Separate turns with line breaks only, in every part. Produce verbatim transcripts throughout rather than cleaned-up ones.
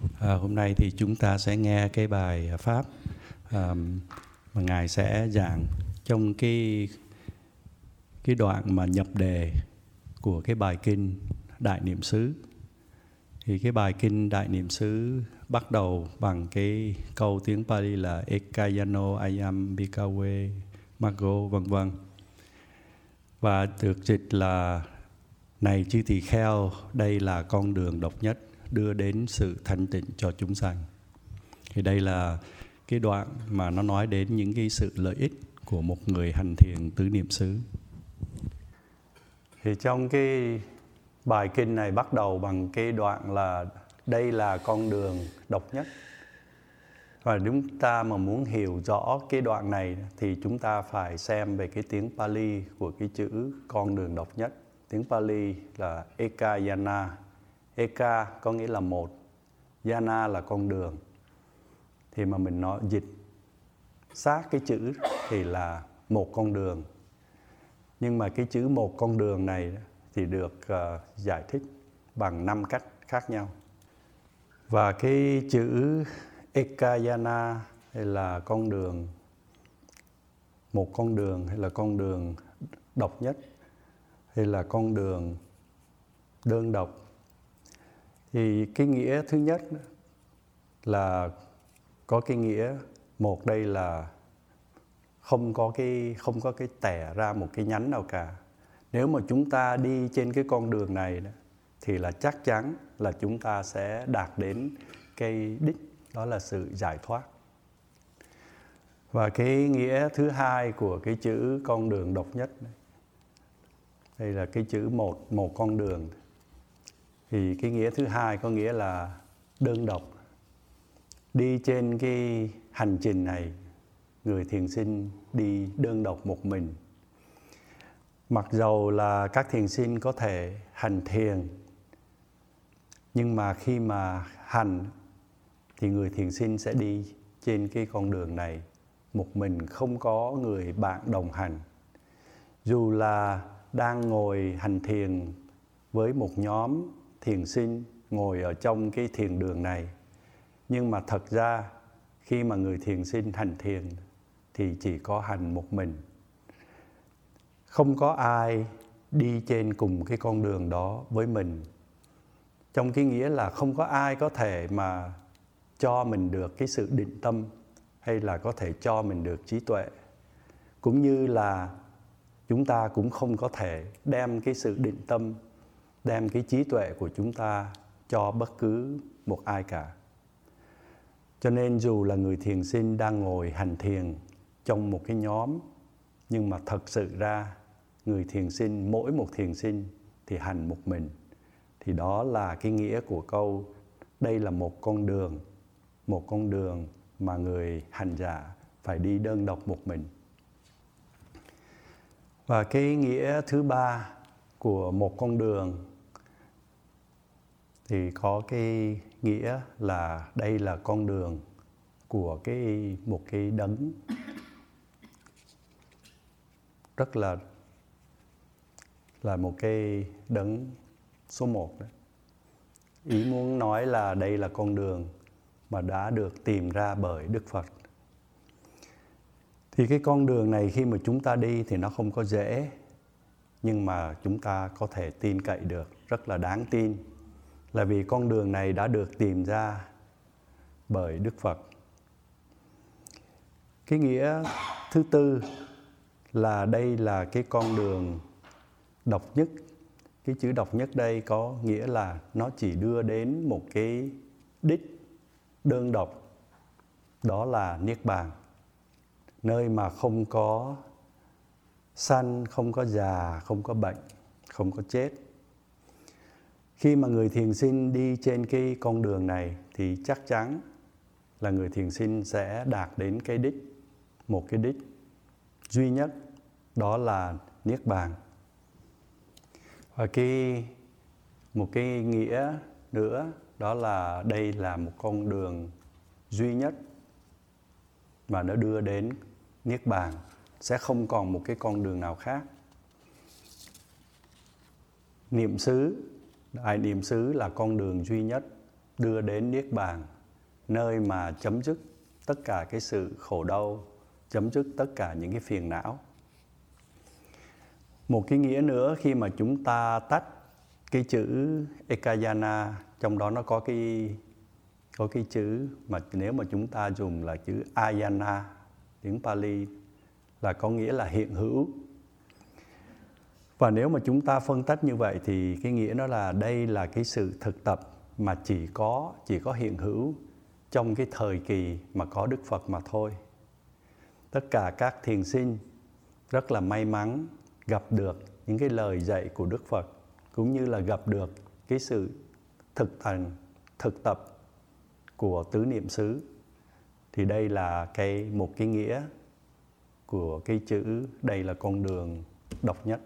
À, hôm nay thì chúng ta sẽ nghe cái bài pháp à, mà Ngài sẽ giảng trong cái cái đoạn mà nhập đề của cái bài kinh Đại Niệm xứ. Thì cái bài kinh Đại Niệm xứ bắt đầu bằng cái câu tiếng Pali là Ekayano Ayam Bhikkhave Maggo vân vân. Và được dịch là này chư tỳ kheo, đây là con đường độc nhất đưa đến sự thanh tịnh cho chúng sanh. Thì đây là cái đoạn mà nó nói đến những cái sự lợi ích của một người hành thiền tứ niệm xứ. Thì trong cái bài kinh này bắt đầu bằng cái đoạn là đây là con đường độc nhất. Và chúng ta mà muốn hiểu rõ cái đoạn này thì chúng ta phải xem về cái tiếng Pali của cái chữ con đường độc nhất. Tiếng Pali là Ekayana. Eka có nghĩa là một, Yana là con đường. Thì mà mình nói dịch sát cái chữ thì là một con đường. Nhưng mà cái chữ một con đường này thì được uh, giải thích bằng năm cách khác nhau. Và cái chữ Ekayana hay là con đường, một con đường hay là con đường độc nhất hay là con đường đơn độc. Thì cái nghĩa thứ nhất là có cái nghĩa một đây là không có cái không có cái tẻ ra một cái nhánh nào cả. Nếu mà chúng ta đi trên cái con đường này thì là chắc chắn là chúng ta sẽ đạt đến cái đích, đó là sự giải thoát. Và cái nghĩa thứ hai của cái chữ con đường độc nhất này, đây là cái chữ một, một con đường. Thì cái nghĩa thứ hai có nghĩa là đơn độc. Đi trên cái hành trình này, người thiền sinh đi đơn độc một mình. Mặc dầu là các thiền sinh có thể hành thiền, nhưng mà khi mà hành thì người thiền sinh sẽ đi trên cái con đường này một mình, không có người bạn đồng hành. Dù là đang ngồi hành thiền với một nhóm thiền sinh ngồi ở trong cái thiền đường này, nhưng mà thật ra khi mà người thiền sinh hành thiền thì chỉ có hành một mình. Không có ai đi trên cùng cái con đường đó với mình. Trong cái nghĩa là không có ai có thể mà cho mình được cái sự định tâm hay là có thể cho mình được trí tuệ. Cũng như là chúng ta cũng không có thể đem cái sự định tâm, đem cái trí tuệ của chúng ta cho bất cứ một ai cả. Cho nên dù là người thiền sinh đang ngồi hành thiền trong một cái nhóm, nhưng mà thật sự ra người thiền sinh, mỗi một thiền sinh thì hành một mình. Thì đó là cái nghĩa của câu đây là một con đường, một con đường mà người hành giả phải đi đơn độc một mình. Và cái nghĩa thứ ba của một con đường thì có cái nghĩa là đây là con đường của cái một cái đấng rất là là một cái đấng số một đấy. Ý muốn nói là đây là con đường mà đã được tìm ra bởi Đức Phật. Thì cái con đường này khi mà chúng ta đi thì nó không có dễ, nhưng mà chúng ta có thể tin cậy được, rất là đáng tin. Là vì con đường này đã được tìm ra bởi Đức Phật. Cái nghĩa thứ tư là đây là cái con đường độc nhất. Cái chữ độc nhất đây có nghĩa là nó chỉ đưa đến một cái đích đơn độc, đó là Niết Bàn. Nơi mà không có sanh, không có già, không có bệnh, không có chết. Khi mà người thiền sinh đi trên cái con đường này thì chắc chắn là người thiền sinh sẽ đạt đến cái đích, một cái đích duy nhất, đó là Niết Bàn. Và cái, một cái nghĩa nữa đó là đây là một con đường duy nhất mà nó đưa đến Niết Bàn, sẽ không còn một cái con đường nào khác. Niệm xứ, Đại Niệm xứ là con đường duy nhất đưa đến Niết Bàn, nơi mà chấm dứt tất cả cái sự khổ đau, chấm dứt tất cả những cái phiền não. Một cái nghĩa nữa khi mà chúng ta tách cái chữ Ekayana, trong đó nó có cái có cái chữ mà nếu mà chúng ta dùng là chữ Ayana, tiếng Pali, là có nghĩa là hiện hữu. Và nếu mà chúng ta phân tách như vậy thì cái nghĩa đó là đây là cái sự thực tập mà chỉ có chỉ có hiện hữu trong cái thời kỳ mà có Đức Phật mà thôi. Tất cả các thiền sinh rất là may mắn gặp được những cái lời dạy của Đức Phật, cũng như là gặp được cái sự thực hành, thực tập của tứ niệm xứ. Thì đây là cái một cái nghĩa của cái chữ đây là con đường độc nhất.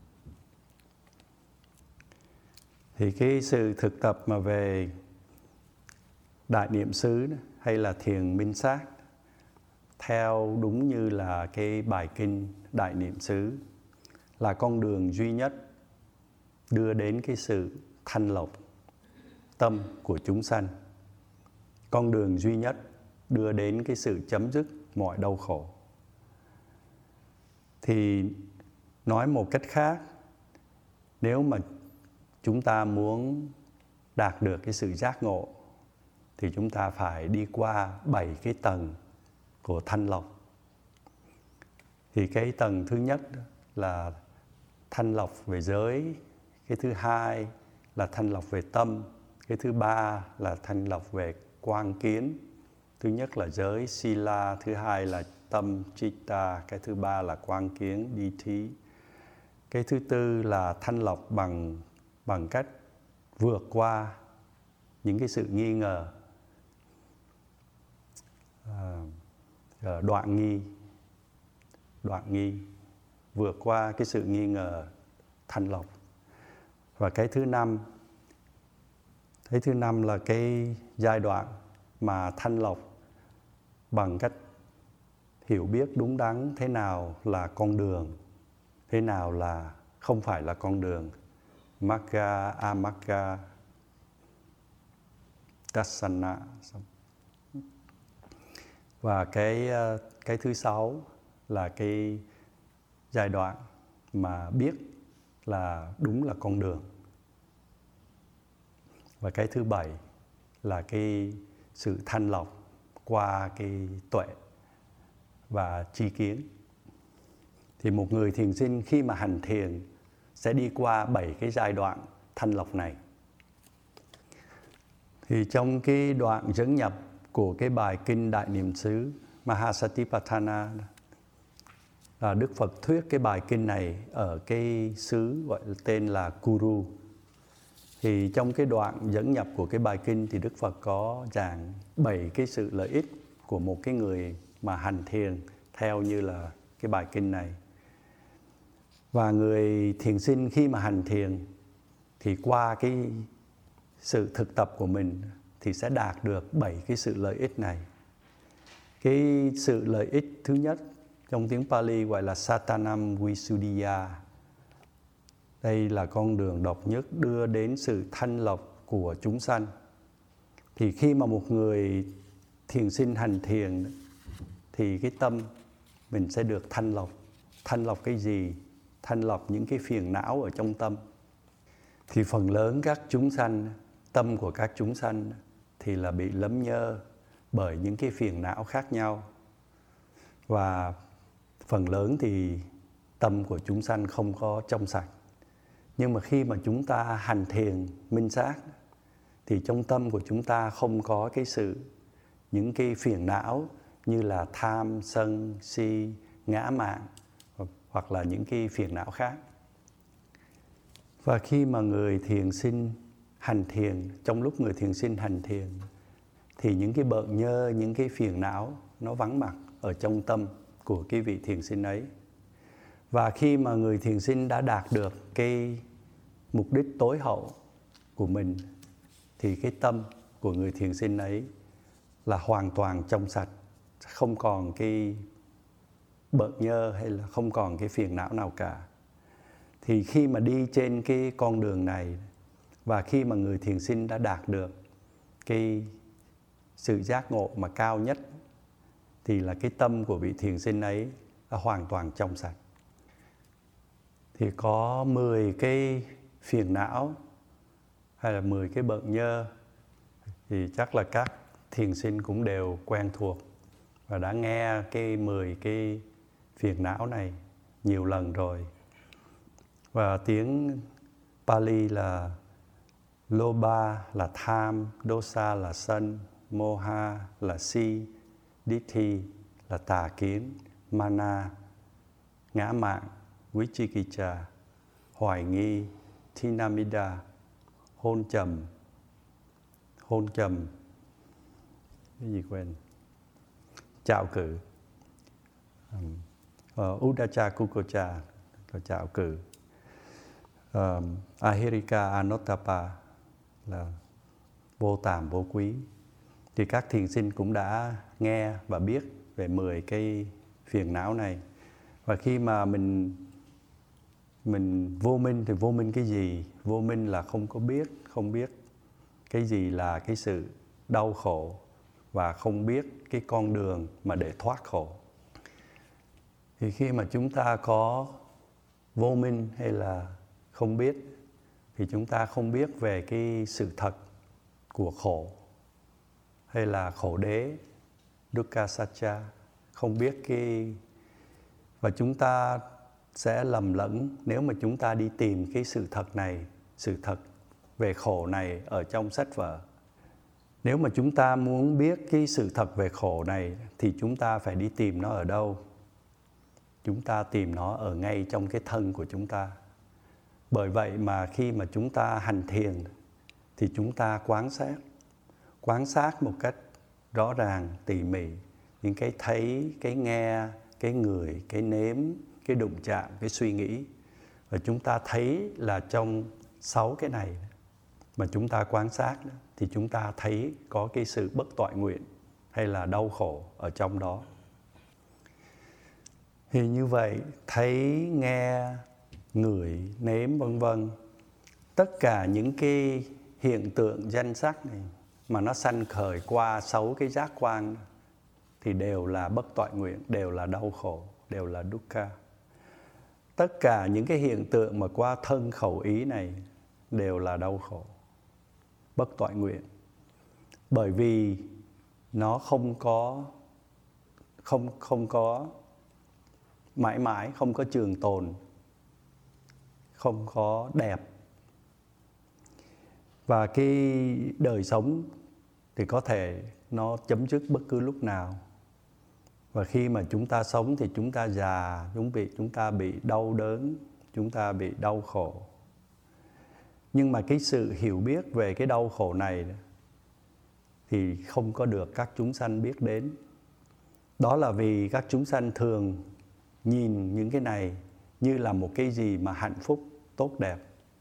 Thì cái sự thực tập mà về đại niệm xứ hay là thiền minh sát, theo đúng như là cái bài kinh đại niệm xứ, là con đường duy nhất đưa đến cái sự thanh lọc tâm của chúng sanh. Con đường duy nhất đưa đến cái sự chấm dứt mọi đau khổ. Thì nói một cách khác, nếu mà chúng ta muốn đạt được cái sự giác ngộ thì chúng ta phải đi qua bảy cái tầng của thanh lọc. Thì cái tầng thứ nhất là thanh lọc về giới, cái thứ hai là thanh lọc về tâm, cái thứ ba là thanh lọc về quang kiến. Thứ nhất là giới sila, thứ hai là tâm chitta, cái thứ ba là quang kiến dithi. Cái thứ tư là thanh lọc bằng bằng cách vượt qua những cái sự nghi ngờ, à, đoạn nghi, đoạn nghi, vượt qua cái sự nghi ngờ, thanh lọc. Và cái thứ năm, cái thứ năm là cái giai đoạn mà thanh lọc bằng cách hiểu biết đúng đắn thế nào là con đường, thế nào là không phải là con đường. Magga, Amagga, Dassana. Và cái, cái thứ sáu là cái giai đoạn mà biết là đúng là con đường. Và cái thứ bảy là cái sự thanh lọc qua cái tuệ và tri kiến. Thì một người thiền sinh khi mà hành thiền sẽ đi qua bảy cái giai đoạn thanh lọc này. Thì trong cái đoạn dẫn nhập của cái bài kinh Đại Niệm xứ Mahasatipatthana, là Đức Phật thuyết cái bài kinh này ở cái xứ gọi là tên là Kuru. Thì trong cái đoạn dẫn nhập của cái bài kinh thì Đức Phật có giảng bảy cái sự lợi ích của một cái người mà hành thiền theo như là cái bài kinh này. Và người thiền sinh khi mà hành thiền thì qua cái sự thực tập của mình thì sẽ đạt được bảy cái sự lợi ích này. Cái sự lợi ích thứ nhất trong tiếng Pali gọi là Satanam Visuddhiya. Đây là con đường độc nhất đưa đến sự thanh lọc của chúng sanh. Thì khi mà một người thiền sinh hành thiền thì cái tâm mình sẽ được thanh lọc. Thanh lọc cái gì? Thanh lọc những cái phiền não ở trong tâm. Thì phần lớn các chúng sanh, tâm của các chúng sanh thì là bị lấm nhơ bởi những cái phiền não khác nhau. Và phần lớn thì tâm của chúng sanh không có trong sạch. Nhưng mà khi mà chúng ta hành thiền minh sát thì trong tâm của chúng ta không có cái sự, những cái phiền não như là tham, sân, si, ngã mạn hoặc là những cái phiền não khác. Và khi mà người thiền sinh hành thiền, trong lúc người thiền sinh hành thiền thì những cái bợn nhơ, những cái phiền não nó vắng mặt ở trong tâm của cái vị thiền sinh ấy. Và khi mà người thiền sinh đã đạt được cái mục đích tối hậu của mình thì cái tâm của người thiền sinh ấy là hoàn toàn trong sạch, không còn cái bợn nhơ hay là không còn cái phiền não nào cả. Thì khi mà đi trên cái con đường này và khi mà người thiền sinh đã đạt được cái sự giác ngộ mà cao nhất thì là cái tâm của vị thiền sinh ấy là hoàn toàn trong sạch. Thì có mười cái phiền não hay là mười cái bợn nhơ thì chắc là các thiền sinh cũng đều quen thuộc và đã nghe cái mười cái phiền não này nhiều lần rồi. Và tiếng Pali là Lobha là tham, Dosa là sân, Moha là si, Ditthi là tà kiến, Mana ngã mạn, Vichikicha hoài nghi, Tinamida hôn trầm, hôn trầm cái gì quên, trạo cử, um, uh, Uddhacca Kukucha là trạo cử, um, Ahirika Anuttapa là vô tàm vô quý. Thì các thiền sinh cũng đã nghe và biết về mười cái phiền não này. Và khi mà mình mình vô minh thì vô minh cái gì? Vô minh là không có biết, không biết cái gì là cái sự đau khổ và không biết cái con đường mà để thoát khổ. Thì khi mà chúng ta có vô minh hay là không biết thì chúng ta không biết về cái sự thật của khổ hay là khổ đế, Dukkha Sacca, không biết cái, và chúng ta sẽ lầm lẫn nếu mà chúng ta đi tìm cái sự thật này, sự thật về khổ này ở trong sách vở. Nếu mà chúng ta muốn biết cái sự thật về khổ này thì chúng ta phải đi tìm nó ở đâu? Chúng ta tìm nó ở ngay trong cái thân của chúng ta. Bởi vậy mà khi mà chúng ta hành thiền thì chúng ta quan sát, quan sát một cách rõ ràng, tỉ mỉ những cái thấy, cái nghe, cái ngửi, cái nếm, cái đụng chạm, cái suy nghĩ. Và chúng ta thấy là trong sáu cái này mà chúng ta quan sát thì chúng ta thấy có cái sự bất toại nguyện hay là đau khổ ở trong đó. Thì như vậy, thấy, nghe, ngửi, nếm vân vân, tất cả những cái hiện tượng danh sắc này mà nó sanh khởi qua sáu cái giác quan thì đều là bất toại nguyện, đều là đau khổ, đều là dukkha. Tất cả những cái hiện tượng mà qua thân khẩu ý này đều là đau khổ, bất toại nguyện. Bởi vì nó không có không không có mãi mãi, không có trường tồn, không có đẹp. Và cái đời sống thì có thể nó chấm dứt bất cứ lúc nào. Và khi mà chúng ta sống thì chúng ta già, chúng, bị, chúng ta bị đau đớn, chúng ta bị đau khổ. Nhưng mà cái sự hiểu biết về cái đau khổ này thì không có được các chúng sanh biết đến. Đó là vì các chúng sanh thường nhìn những cái này như là một cái gì mà hạnh phúc, tốt đẹp.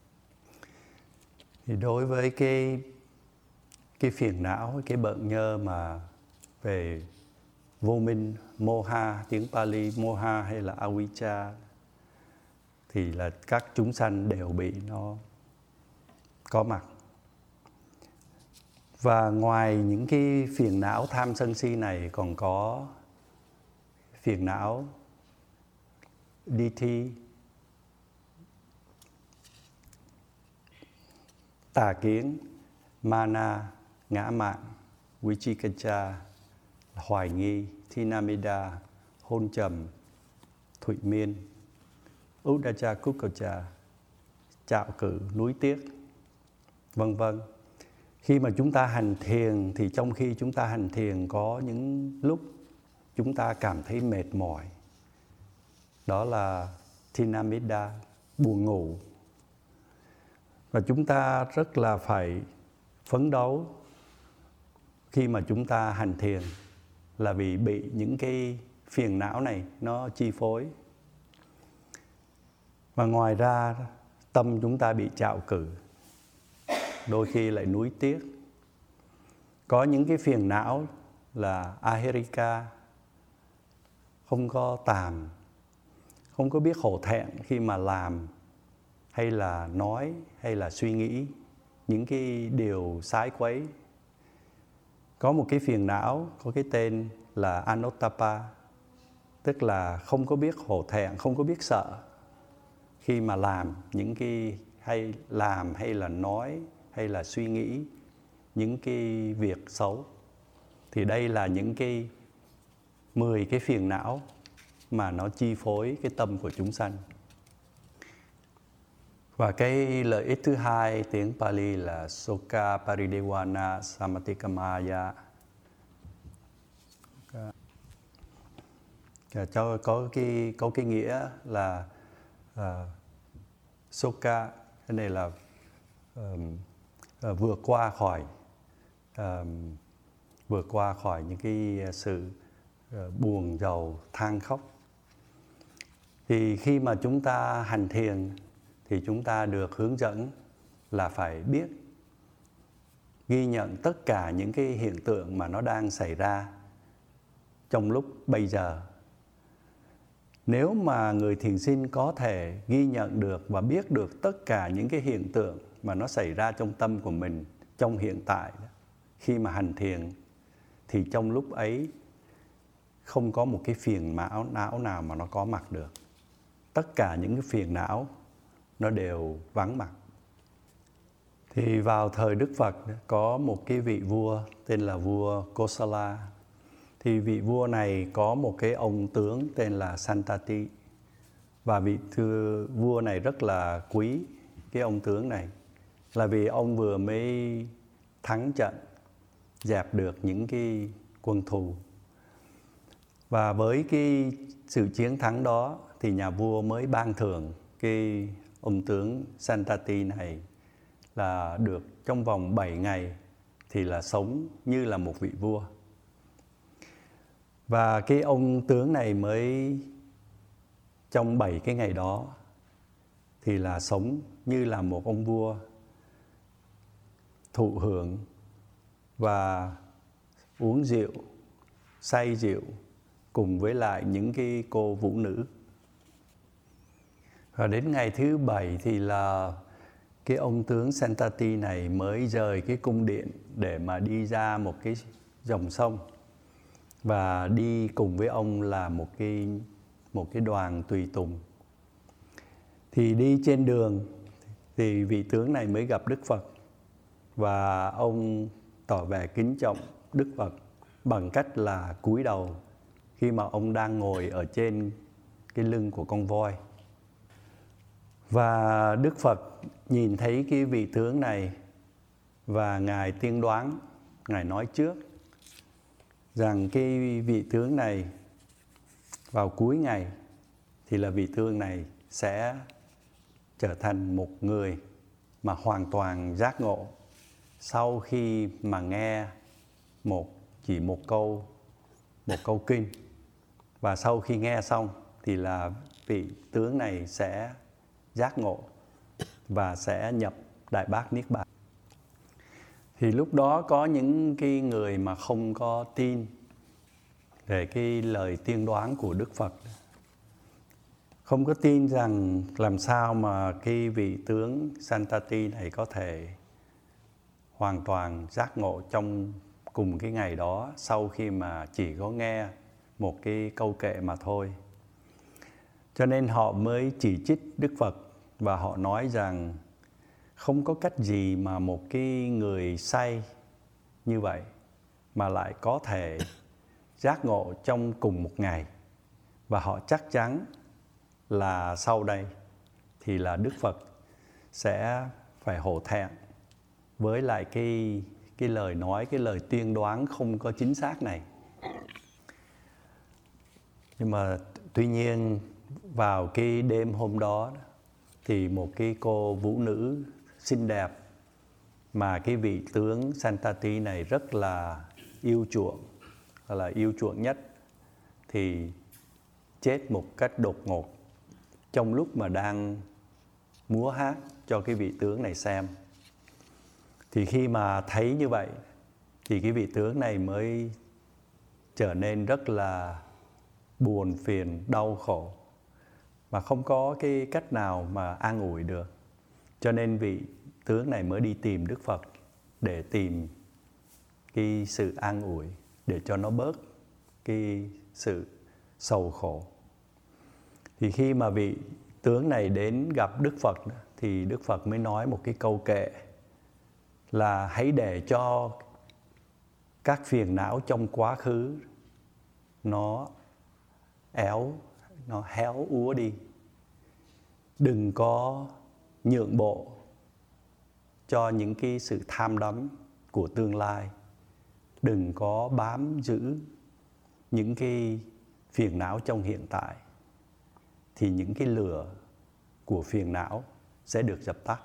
Thì đối với cái, cái phiền não, cái bợn nhơ mà về vô minh, moha, tiếng Pali moha hay là avijja, thì là các chúng sanh đều bị nó có mặt. Và ngoài những cái phiền não tham sân si này còn có phiền não ditthi, tà kiến, mana, ngã mạn, vichikicha, hoài nghi, tinamida, hôn trầm, thụy miên, uddhacca kukucha, trạo cử, nuối tiếc, vân vân. Khi mà chúng ta hành thiền thì trong khi chúng ta hành thiền có những lúc chúng ta cảm thấy mệt mỏi. Đó là tinamida, buồn ngủ. Và chúng ta rất là phải phấn đấu khi mà chúng ta hành thiền là vì bị những cái phiền não này nó chi phối. Và ngoài ra tâm chúng ta bị trạo cử, đôi khi lại nuối tiếc. Có những cái phiền não là ahirika, không có tàm, không có biết hổ thẹn khi mà làm hay là nói hay là suy nghĩ những cái điều sái quấy. Có một cái phiền não có cái tên là Anuttapa, tức là không có biết hổ thẹn, không có biết sợ khi mà làm những cái hay làm hay là nói hay là suy nghĩ những cái việc xấu. Thì đây là những cái mười cái phiền não mà nó chi phối cái tâm của chúng sanh. Và cái lợi ích thứ hai tiếng Pali là Soka Paridewana Samatikamaya. Cho có cái có cái nghĩa là uh, Soka, cái này là um, uh, vượt qua khỏi um, vượt qua khỏi những cái sự uh, buồn rầu than khóc. Thì khi mà chúng ta hành thiền thì chúng ta được hướng dẫn là phải biết ghi nhận tất cả những cái hiện tượng mà nó đang xảy ra trong lúc bây giờ. Nếu mà người thiền sinh có thể ghi nhận được và biết được tất cả những cái hiện tượng mà nó xảy ra trong tâm của mình trong hiện tại, khi mà hành thiền, thì trong lúc ấy không có một cái phiền não não nào mà nó có mặt được. Tất cả những cái phiền não nó đều vắng mặt. Thì vào thời Đức Phật có một cái vị vua tên là vua Kosala. Thì vị vua này có một cái ông tướng tên là Santati. Và vị thưa vua này rất là quý cái ông tướng này, là vì ông vừa mới thắng trận, dẹp được những cái quân thù. Và với cái sự chiến thắng đó thì nhà vua mới ban thưởng cái ông tướng Santati này là được trong vòng bảy ngày thì là sống như là một vị vua. Và cái ông tướng này mới trong bảy cái ngày đó thì là sống như là một ông vua, thụ hưởng và uống rượu, say rượu cùng với lại những cái cô vũ nữ. Và đến ngày thứ bảy thì là cái ông tướng Santati này mới rời cái cung điện để mà đi ra một cái dòng sông. Và đi cùng với ông là một cái, một cái đoàn tùy tùng. Thì đi trên đường thì vị tướng này mới gặp Đức Phật. Và ông tỏ vẻ kính trọng Đức Phật bằng cách là cúi đầu khi mà ông đang ngồi ở trên cái lưng của con voi. Và Đức Phật nhìn thấy cái vị tướng này và Ngài tiên đoán, Ngài nói trước rằng cái vị tướng này vào cuối ngày thì là vị tướng này sẽ trở thành một người mà hoàn toàn giác ngộ sau khi mà nghe một chỉ một câu một câu kinh. Và sau khi nghe xong thì là vị tướng này sẽ giác ngộ và sẽ nhập Đại Bát Niết Bàn. Thì lúc đó có những cái người mà không có tin về cái lời tiên đoán của Đức Phật, không có tin rằng làm sao mà cái vị tướng Santati này có thể hoàn toàn giác ngộ trong cùng cái ngày đó sau khi mà chỉ có nghe một cái câu kệ mà thôi. Cho nên họ mới chỉ trích Đức Phật và họ nói rằng không có cách gì mà một cái người say như vậy mà lại có thể giác ngộ trong cùng một ngày. Và họ chắc chắn là sau đây thì là Đức Phật sẽ phải hổ thẹn với lại cái, cái lời nói, cái lời tiên đoán không có chính xác này. Nhưng mà tuy nhiên vào cái đêm hôm đó thì một cái cô vũ nữ xinh đẹp mà cái vị tướng Santati này rất là yêu chuộng, là yêu chuộng nhất, thì chết một cách đột ngột trong lúc mà đang múa hát cho cái vị tướng này xem. Thì khi mà thấy như vậy thì cái vị tướng này mới trở nên rất là buồn phiền, đau khổ mà không có cái cách nào mà an ủi được. Cho nên vị tướng này mới đi tìm Đức Phật để tìm cái sự an ủi, để cho nó bớt cái sự sầu khổ. Thì khi mà vị tướng này đến gặp Đức Phật thì Đức Phật mới nói một cái câu kệ là hãy để cho các phiền não trong quá khứ nó éo, nó héo úa đi. Đừng có nhượng bộ cho những cái sự tham đắm của tương lai. Đừng có bám giữ những cái phiền não trong hiện tại. Thì những cái lửa của phiền não sẽ được dập tắt.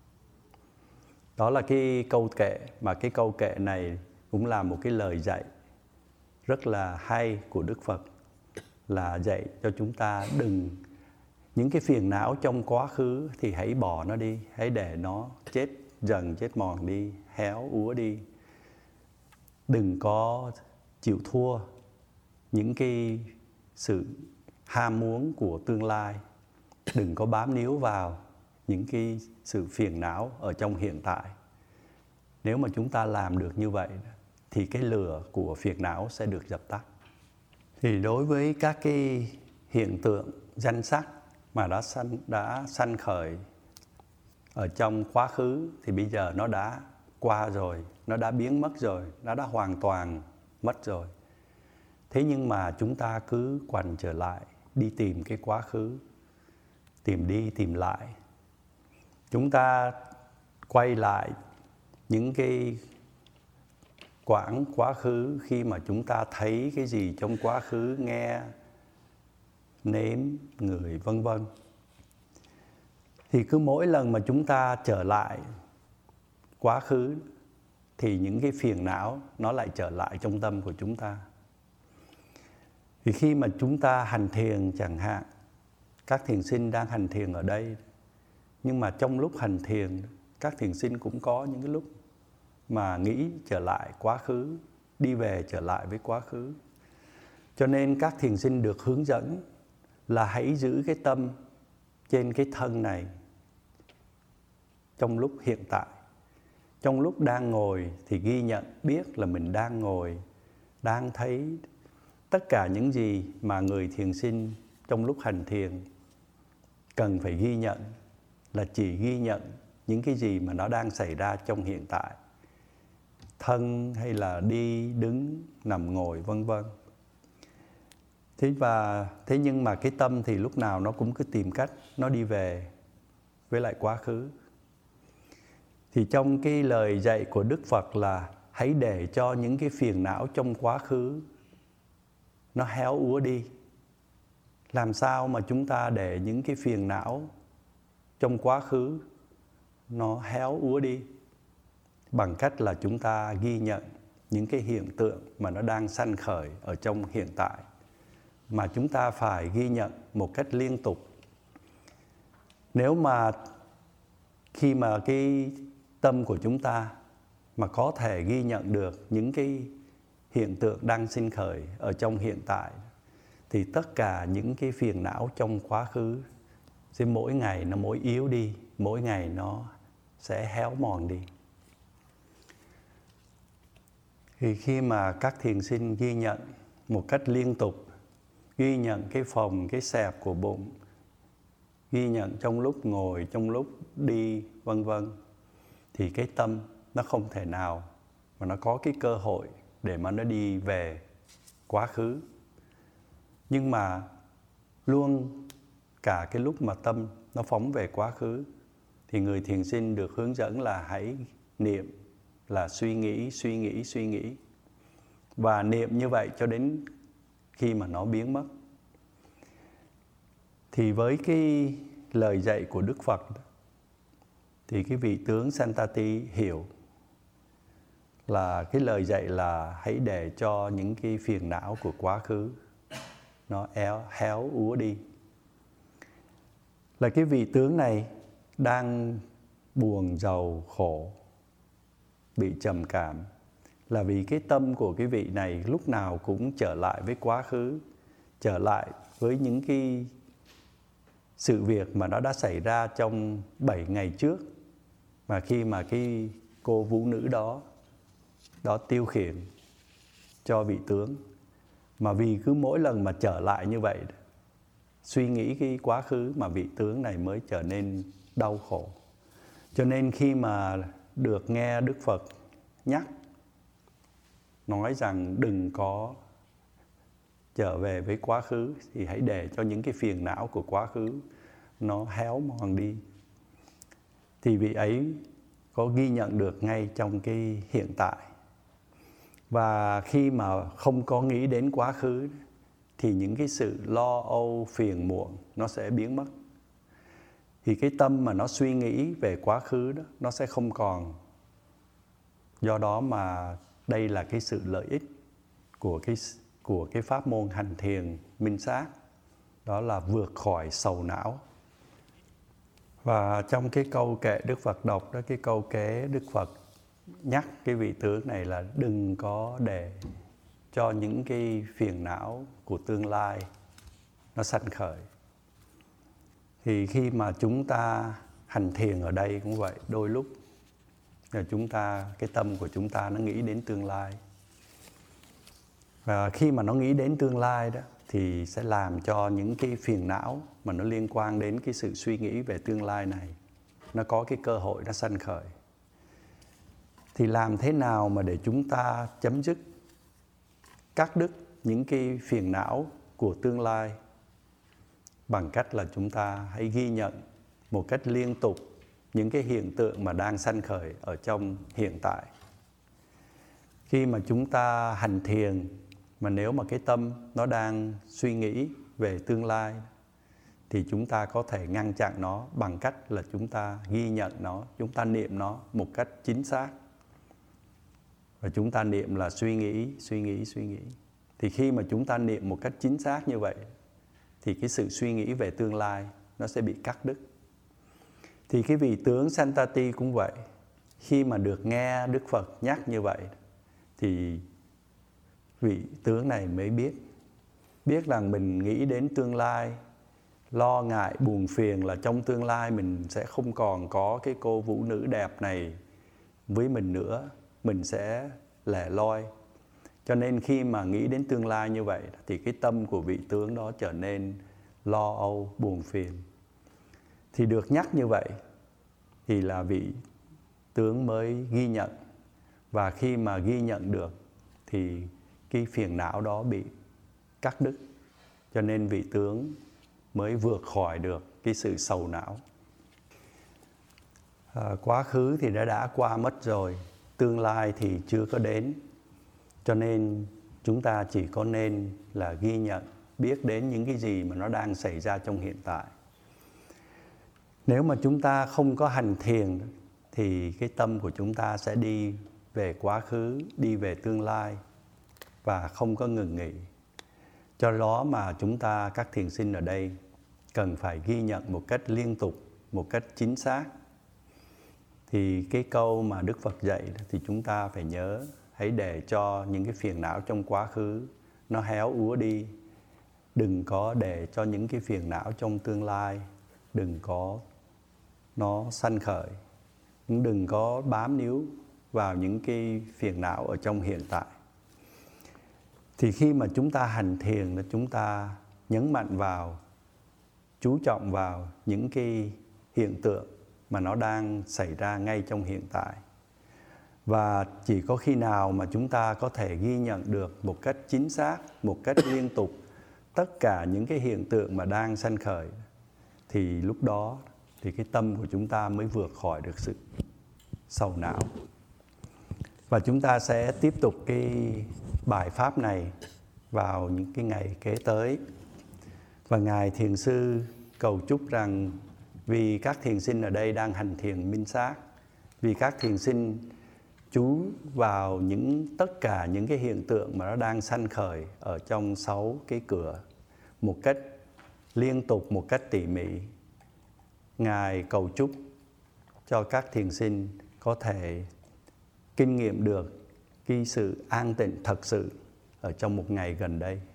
Đó là cái câu kệ, mà cái câu kệ này cũng là một cái lời dạy rất là hay của Đức Phật, là dạy cho chúng ta đừng, những cái phiền não trong quá khứ thì hãy bỏ nó đi, hãy để nó chết dần, chết mòn đi, héo úa đi. Đừng có chịu thua những cái sự ham muốn của tương lai. Đừng có bám níu vào những cái sự phiền não ở trong hiện tại. Nếu mà chúng ta làm được như vậy thì cái lửa của phiền não sẽ được dập tắt. Thì đối với các cái hiện tượng danh sắc mà đã sanh, đã sanh khởi ở trong quá khứ thì bây giờ nó đã qua rồi, nó đã biến mất rồi, nó đã hoàn toàn mất rồi. Thế nhưng mà chúng ta cứ quằn trở lại, đi tìm cái quá khứ, tìm đi tìm lại. Chúng ta quay lại những cái quãng quá khứ khi mà chúng ta thấy cái gì trong quá khứ, nghe, nếm, ngửi, vân vân. Thì cứ mỗi lần mà chúng ta trở lại quá khứ thì những cái phiền não nó lại trở lại trong tâm của chúng ta. Thì khi mà chúng ta hành thiền chẳng hạn, các thiền sinh đang hành thiền ở đây, nhưng mà trong lúc hành thiền, các thiền sinh cũng có những cái lúc mà nghĩ trở lại quá khứ, đi về trở lại với quá khứ. Cho nên các thiền sinh được hướng dẫn là hãy giữ cái tâm trên cái thân này trong lúc hiện tại. Trong lúc đang ngồi thì ghi nhận biết là mình đang ngồi, đang thấy tất cả những gì mà người thiền sinh trong lúc hành thiền cần phải ghi nhận là chỉ ghi nhận những cái gì mà nó đang xảy ra trong hiện tại. Thân hay là đi, đứng, nằm, ngồi, vân vân. Thế và thế nhưng mà cái tâm thì lúc nào nó cũng cứ tìm cách nó đi về với lại quá khứ. Thì trong cái lời dạy của Đức Phật là hãy để cho những cái phiền não trong quá khứ nó héo úa đi. Làm sao mà chúng ta để những cái phiền não trong quá khứ nó héo úa đi? Bằng cách là chúng ta ghi nhận những cái hiện tượng mà nó đang sanh khởi ở trong hiện tại. Mà chúng ta phải ghi nhận một cách liên tục. Nếu mà khi mà cái tâm của chúng ta mà có thể ghi nhận được những cái hiện tượng đang sinh khởi ở trong hiện tại, thì tất cả những cái phiền não trong quá khứ sẽ mỗi ngày nó mỗi yếu đi, mỗi ngày nó sẽ héo mòn đi. Thì khi mà các thiền sinh ghi nhận một cách liên tục, ghi nhận cái phồng, cái xẹp của bụng, ghi nhận trong lúc ngồi, trong lúc đi, vân vân, thì cái tâm nó không thể nào mà nó có cái cơ hội để mà nó đi về quá khứ. Nhưng mà luôn cả cái lúc mà tâm nó phóng về quá khứ thì người thiền sinh được hướng dẫn là hãy niệm, là suy nghĩ, suy nghĩ, suy nghĩ. Và niệm như vậy cho đến khi mà nó biến mất. Thì với cái lời dạy của Đức Phật thì cái vị tướng Santati hiểu là cái lời dạy là hãy để cho những cái phiền não của quá khứ nó éo, héo úa đi. Là cái vị tướng này đang buồn, giàu, khổ, bị trầm cảm, là vì cái tâm của cái vị này lúc nào cũng trở lại với quá khứ, trở lại với những cái sự việc mà nó đã xảy ra trong bảy ngày trước, mà khi mà cái cô vũ nữ đó đó tiêu khiển cho vị tướng. Mà vì cứ mỗi lần mà trở lại như vậy, suy nghĩ cái quá khứ mà vị tướng này mới trở nên đau khổ. Cho nên khi mà được nghe Đức Phật nhắc, nói rằng đừng có trở về với quá khứ, thì hãy để cho những cái phiền não của quá khứ nó héo mòn đi. Thì vị ấy có ghi nhận được ngay trong cái hiện tại. Và khi mà không có nghĩ đến quá khứ thì những cái sự lo âu, phiền muộn nó sẽ biến mất. Thì cái tâm mà nó suy nghĩ về quá khứ đó, nó sẽ không còn. Do đó mà đây là cái sự lợi ích của cái, của cái pháp môn hành thiền minh sát. Đó là vượt khỏi sầu não. Và trong cái câu kệ Đức Phật đọc đó, cái câu kế Đức Phật nhắc cái vị tướng này là đừng có để cho những cái phiền não của tương lai nó sanh khởi. Thì khi mà chúng ta hành thiền ở đây cũng vậy, đôi lúc là chúng ta, cái tâm của chúng ta nó nghĩ đến tương lai. Và khi mà nó nghĩ đến tương lai đó thì sẽ làm cho những cái phiền não mà nó liên quan đến cái sự suy nghĩ về tương lai này nó có cái cơ hội nó sanh khởi. Thì làm thế nào mà để chúng ta chấm dứt, cắt đứt những cái phiền não của tương lai? Bằng cách là chúng ta hãy ghi nhận một cách liên tục những cái hiện tượng mà đang sanh khởi ở trong hiện tại. Khi mà chúng ta hành thiền, mà nếu mà cái tâm nó đang suy nghĩ về tương lai thì chúng ta có thể ngăn chặn nó bằng cách là chúng ta ghi nhận nó, chúng ta niệm nó một cách chính xác. Và chúng ta niệm là suy nghĩ, suy nghĩ, suy nghĩ. Thì khi mà chúng ta niệm một cách chính xác như vậy thì cái sự suy nghĩ về tương lai nó sẽ bị cắt đứt. Thì cái vị tướng Santati cũng vậy. Khi mà được nghe Đức Phật nhắc như vậy thì vị tướng này mới biết. Biết rằng mình nghĩ đến tương lai, lo ngại, buồn phiền là trong tương lai mình sẽ không còn có cái cô vũ nữ đẹp này với mình nữa. Mình sẽ lẻ loi. Cho nên khi mà nghĩ đến tương lai như vậy thì cái tâm của vị tướng đó trở nên lo âu, buồn phiền. Thì được nhắc như vậy thì là vị tướng mới ghi nhận. Và khi mà ghi nhận được thì cái phiền não đó bị cắt đứt. Cho nên vị tướng mới vượt khỏi được cái sự sầu não. À, quá khứ thì đã đã qua mất rồi, tương lai thì chưa có đến. Cho nên chúng ta chỉ có nên là ghi nhận, biết đến những cái gì mà nó đang xảy ra trong hiện tại. Nếu mà chúng ta không có hành thiền thì cái tâm của chúng ta sẽ đi về quá khứ, đi về tương lai và không có ngừng nghỉ. Do đó mà chúng ta, các thiền sinh ở đây, cần phải ghi nhận một cách liên tục, một cách chính xác. Thì cái câu mà Đức Phật dạy thì chúng ta phải nhớ, hãy để cho những cái phiền não trong quá khứ nó héo úa đi. Đừng có để cho những cái phiền não trong tương lai, đừng có nó sanh khởi. Đừng có bám níu vào những cái phiền não ở trong hiện tại. Thì khi mà chúng ta hành thiền, chúng ta nhấn mạnh vào, chú trọng vào những cái hiện tượng mà nó đang xảy ra ngay trong hiện tại. Và chỉ có khi nào mà chúng ta có thể ghi nhận được một cách chính xác, một cách liên tục tất cả những cái hiện tượng mà đang sanh khởi, thì lúc đó thì cái tâm của chúng ta mới vượt khỏi được sự sầu não. Và chúng ta sẽ tiếp tục cái bài pháp này vào những cái ngày kế tới. Và Ngài Thiền Sư cầu chúc rằng vì các thiền sinh ở đây đang hành thiền minh sát, vì các thiền sinh chú vào những tất cả những cái hiện tượng mà nó đang sanh khởi ở trong sáu cái cửa một cách liên tục, một cách tỉ mỉ. Ngài cầu chúc cho các thiền sinh có thể kinh nghiệm được cái sự an tịnh thật sự ở trong một ngày gần đây.